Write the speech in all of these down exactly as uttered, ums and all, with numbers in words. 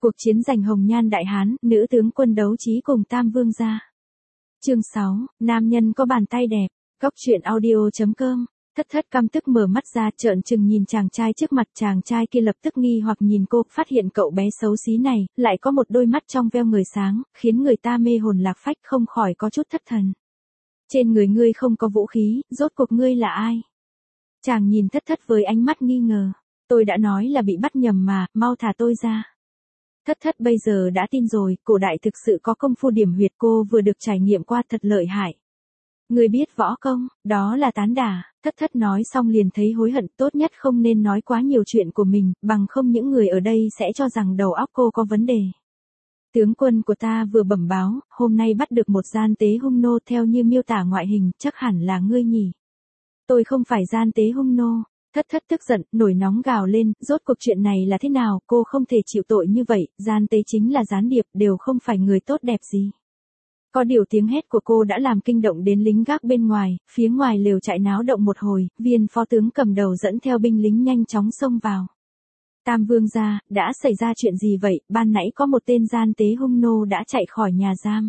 Cuộc chiến giành Hồng Nhan Đại Hán, nữ tướng quân đấu trí cùng Tam Vương gia. Chương sáu, nam nhân có bàn tay đẹp. Góc truyện audio chấm com. Thất Thất căm tức mở mắt ra, trợn trừng nhìn chàng trai trước mặt. Chàng trai kia lập tức nghi hoặc nhìn cô, phát hiện cậu bé xấu xí này lại có một đôi mắt trong veo người sáng, khiến người ta mê hồn lạc phách, không khỏi có chút thất thần. Trên người ngươi không có vũ khí, rốt cuộc ngươi là ai? Chàng nhìn Thất Thất với ánh mắt nghi ngờ. Tôi đã nói là bị bắt nhầm mà, mau thả tôi ra. Thất Thất bây giờ đã tin rồi, cổ đại thực sự có công phu điểm huyệt, cô vừa được trải nghiệm qua thật lợi hại. Người biết võ công, đó là tán đả. Thất Thất nói xong liền thấy hối hận, tốt nhất không nên nói quá nhiều chuyện của mình, bằng không những người ở đây sẽ cho rằng đầu óc cô có vấn đề. Tướng quân của ta vừa bẩm báo, hôm nay bắt được một gian tế hung nô, theo như miêu tả ngoại hình, chắc hẳn là ngươi nhỉ. Tôi không phải gian tế hung nô. Thất Thất tức giận, nổi nóng gào lên, rốt cuộc chuyện này là thế nào, cô không thể chịu tội như vậy, gian tế chính là gián điệp, đều không phải người tốt đẹp gì. Có điều tiếng hét của cô đã làm kinh động đến lính gác bên ngoài, phía ngoài lều trại náo động một hồi, Viên phó tướng cầm đầu dẫn theo binh lính nhanh chóng xông vào. Tam Vương gia, đã xảy ra chuyện gì vậy? Ban nãy có một tên gian tế hung nô đã chạy khỏi nhà giam.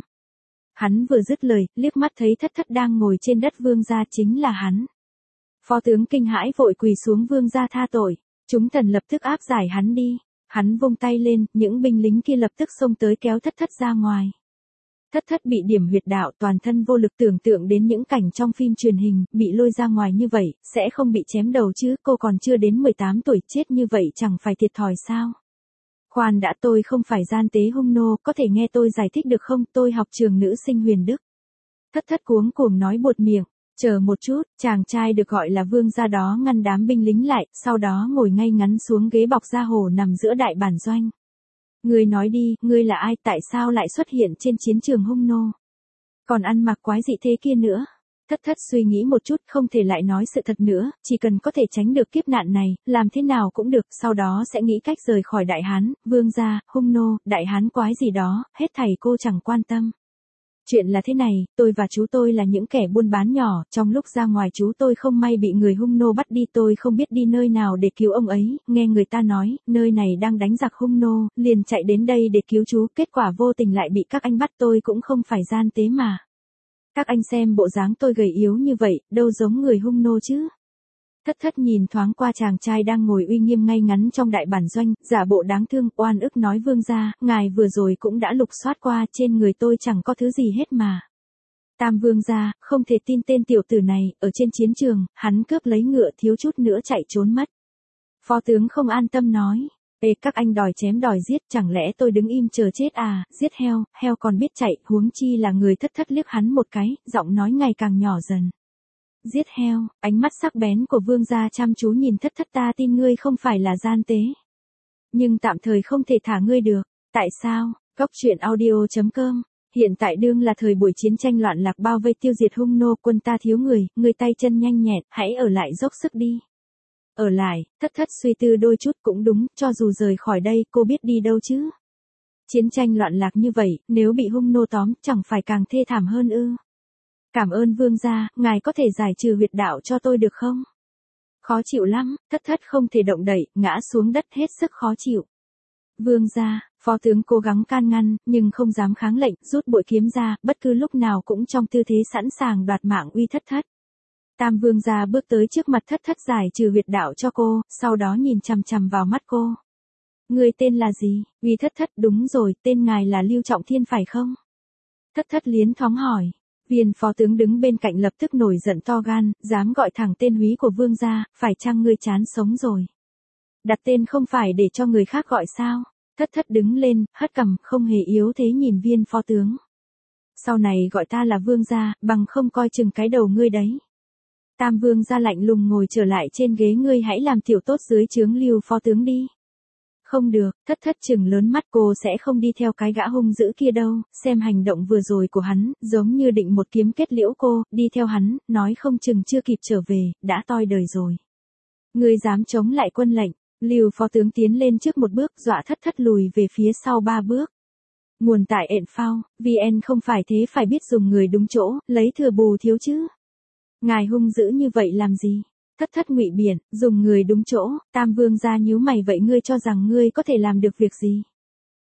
Hắn vừa dứt lời, liếc mắt thấy Thất Thất đang ngồi trên đất Vương gia, chính là hắn. Phó tướng kinh hãi vội quỳ xuống, Vương gia tha tội. Chúng thần lập tức áp giải hắn đi. Hắn vung tay lên, những binh lính kia lập tức xông tới kéo Thất Thất ra ngoài. Thất Thất bị điểm huyệt đạo, toàn thân vô lực, tưởng tượng đến những cảnh trong phim truyền hình, bị lôi ra ngoài như vậy, sẽ không bị chém đầu chứ, cô còn chưa đến mười tám tuổi, chết như vậy chẳng phải thiệt thòi sao? Khoan đã, tôi không phải gian tế hung nô, có thể nghe tôi giải thích được không, tôi học trường nữ sinh Huyền Đức. Thất Thất cuống cuồng nói buột miệng. Chờ một chút, chàng trai được gọi là Vương gia đó ngăn đám binh lính lại, sau đó ngồi ngay ngắn xuống ghế bọc da hổ nằm giữa đại bản doanh. Ngươi nói đi, ngươi là ai, tại sao lại xuất hiện trên chiến trường hung nô? Còn ăn mặc quái dị thế kia nữa. Thất Thất suy nghĩ một chút, không thể lại nói sự thật nữa, chỉ cần có thể tránh được kiếp nạn này, làm thế nào cũng được, sau đó sẽ nghĩ cách rời khỏi Đại Hán, Vương gia, hung nô, Đại Hán quái gì đó, hết thảy cô chẳng quan tâm. Chuyện là thế này, tôi và chú tôi là những kẻ buôn bán nhỏ, trong lúc ra ngoài chú tôi không may bị người hung nô bắt đi, tôi không biết đi nơi nào để cứu ông ấy, nghe người ta nói, nơi này đang đánh giặc hung nô, liền chạy đến đây để cứu chú, kết quả vô tình lại bị các anh bắt, tôi cũng không phải gian tế mà. Các anh xem bộ dáng tôi gầy yếu như vậy, đâu giống người hung nô chứ. Thất Thất nhìn thoáng qua chàng trai đang ngồi uy nghiêm ngay ngắn trong đại bản doanh, giả bộ đáng thương, oan ức nói, Vương gia, ngài vừa rồi cũng đã lục soát qua, trên người tôi chẳng có thứ gì hết mà. Tam Vương gia, không thể tin tên tiểu tử này, ở trên chiến trường, hắn cướp lấy ngựa thiếu chút nữa chạy trốn mất. Phó tướng không an tâm nói, ê, các anh đòi chém đòi giết, chẳng lẽ tôi đứng im chờ chết à, giết heo, heo còn biết chạy, huống chi là người. Thất Thất liếc hắn một cái, giọng nói ngày càng nhỏ dần. Giết heo, ánh mắt sắc bén của Vương gia chăm chú nhìn Thất Thất, ta tin ngươi không phải là gian tế. Nhưng tạm thời không thể thả ngươi được. Tại sao? Góc truyện audio chấm com. Hiện tại đương là thời buổi chiến tranh loạn lạc, bao vây tiêu diệt hung nô, quân ta thiếu người, người tay chân nhanh nhẹn, hãy ở lại dốc sức đi. Ở lại, Thất Thất suy tư đôi chút, cũng đúng, cho dù rời khỏi đây, cô biết đi đâu chứ? Chiến tranh loạn lạc như vậy, nếu bị hung nô tóm, chẳng phải càng thê thảm hơn ư? Cảm ơn Vương gia, ngài có thể giải trừ huyệt đạo cho tôi được không? Khó chịu lắm, Thất Thất không thể động đậy, ngã xuống đất hết sức khó chịu. Vương gia, phó tướng cố gắng can ngăn, nhưng không dám kháng lệnh, rút bội kiếm ra, bất cứ lúc nào cũng trong tư thế sẵn sàng đoạt mạng uy Thất Thất. Tam Vương gia bước tới trước mặt Thất Thất giải trừ huyệt đạo cho cô, sau đó nhìn chằm chằm vào mắt cô. Người tên là gì? Uy Thất Thất, đúng rồi, tên ngài là Lưu Trọng Thiên phải không? Thất Thất liến thoáng hỏi. Viên phó tướng đứng bên cạnh lập tức nổi giận to gan, dám gọi thẳng tên húy của Vương gia, phải chăng ngươi chán sống rồi? Đặt tên không phải để cho người khác gọi sao? Thất Thất đứng lên, hất cằm, không hề yếu thế nhìn viên phó tướng. Sau này gọi ta là Vương gia, bằng không coi chừng cái đầu ngươi đấy. Tam Vương gia lạnh lùng ngồi trở lại trên ghế, ngươi hãy làm tiểu tốt dưới trướng Lưu phó tướng đi. Không được, Thất Thất chừng lớn mắt, cô sẽ không đi theo cái gã hung dữ kia đâu, xem hành động vừa rồi của hắn, giống như định một kiếm kết liễu cô, đi theo hắn, nói không chừng chưa kịp trở về, đã toi đời rồi. Ngươi dám chống lại quân lệnh? Lưu phó tướng tiến lên trước một bước, dọa Thất Thất lùi về phía sau ba bước. Nguồn tại ện phao, vê en không phải thế, phải biết dùng người đúng chỗ, lấy thừa bù thiếu chứ. Ngài hung dữ như vậy làm gì? Thất Thất ngụy biện, dùng người đúng chỗ. Tam Vương gia nhíu mày, vậy ngươi cho rằng ngươi có thể làm được việc gì?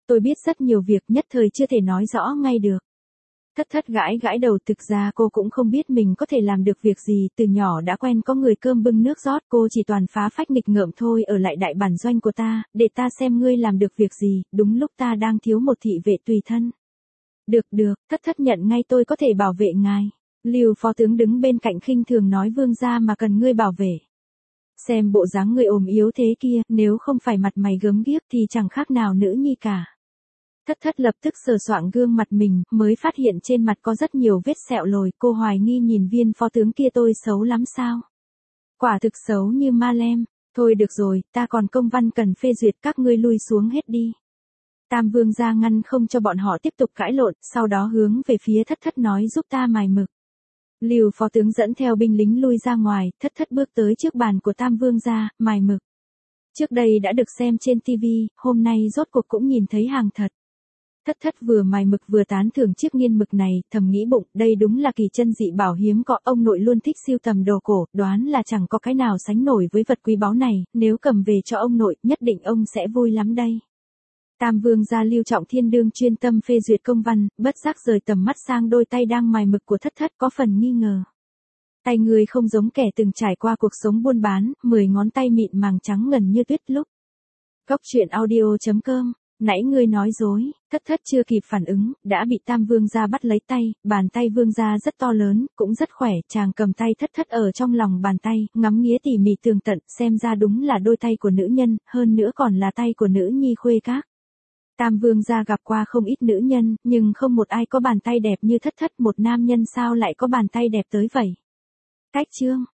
Tôi biết rất nhiều việc nhất thời chưa thể nói rõ ngay được. Thất thất gãi gãi đầu, thực ra cô cũng không biết mình có thể làm được việc gì, từ nhỏ đã quen có người cơm bưng nước rót, cô chỉ toàn phá phách nghịch ngợm thôi. Ở lại đại bản doanh của ta, để ta xem ngươi làm được việc gì, đúng lúc ta đang thiếu một thị vệ tùy thân. Được được, thất thất nhận ngay, tôi có thể bảo vệ ngài. Lưu phó tướng đứng bên cạnh khinh thường nói, vương gia mà cần ngươi bảo vệ. Xem bộ dáng người ốm yếu thế kia, nếu không phải mặt mày gớm ghiếc thì chẳng khác nào nữ nhi cả. Thất thất lập tức sờ soạng gương mặt mình, mới phát hiện trên mặt có rất nhiều vết sẹo lồi, cô hoài nghi nhìn viên phó tướng kia, tôi xấu lắm sao? Quả thực xấu như ma lem. Thôi được rồi, ta còn công văn cần phê duyệt, các ngươi lui xuống hết đi. Tam vương gia ngăn không cho bọn họ tiếp tục cãi lộn, sau đó hướng về phía thất thất nói, giúp ta mài mực. Lưu phó tướng dẫn theo binh lính lui ra ngoài, thất thất bước tới trước bàn của tam vương gia, mài mực. Trước đây đã được xem trên tivi, hôm nay rốt cuộc cũng nhìn thấy hàng thật. Thất thất vừa mài mực vừa tán thưởng chiếc nghiên mực này, thầm nghĩ bụng, đây đúng là kỳ chân dị bảo hiếm có, ông nội luôn thích sưu tầm đồ cổ, đoán là chẳng có cái nào sánh nổi với vật quý báu này, nếu cầm về cho ông nội, nhất định ông sẽ vui lắm đây. Tam vương gia Lưu Trọng Thiên đương chuyên tâm phê duyệt công văn, bất giác rời tầm mắt sang đôi tay đang mài mực của thất thất, có phần nghi ngờ. Tay người không giống kẻ từng trải qua cuộc sống buôn bán, mười ngón tay mịn màng trắng ngần như tuyết lúc. Góc truyện audio chấm com. Nãy ngươi nói dối, thất thất chưa kịp phản ứng, đã bị tam vương gia bắt lấy tay, bàn tay vương gia rất to lớn, cũng rất khỏe, chàng cầm tay thất thất ở trong lòng bàn tay, ngắm nghía tỉ mỉ tường tận, xem ra đúng là đôi tay của nữ nhân, hơn nữa còn là tay của nữ nhi khuê các. Tam vương gia gặp qua không ít nữ nhân, nhưng không một ai có bàn tay đẹp như thất thất, một nam nhân sao lại có bàn tay đẹp tới vậy? Cách chương.